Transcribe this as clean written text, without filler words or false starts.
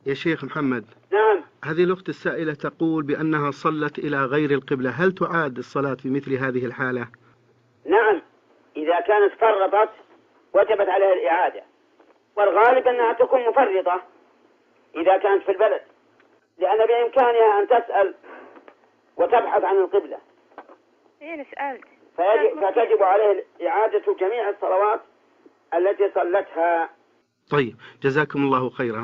يا شيخ محمد. نعم. هذه الأخت السائلة تقول بأنها صلت إلى غير القبلة، هل تعاد الصلاة في مثل هذه الحالة؟ نعم، إذا كانت فرطت وجبت عليها الإعادة، والغالب أنها تكون مفرطة إذا كانت في البلد، لأن بإمكانها أن تسأل وتبحث عن القبلة. فتجب عليه إعادة جميع الصلوات التي صلتها. طيب، جزاكم الله خيرا.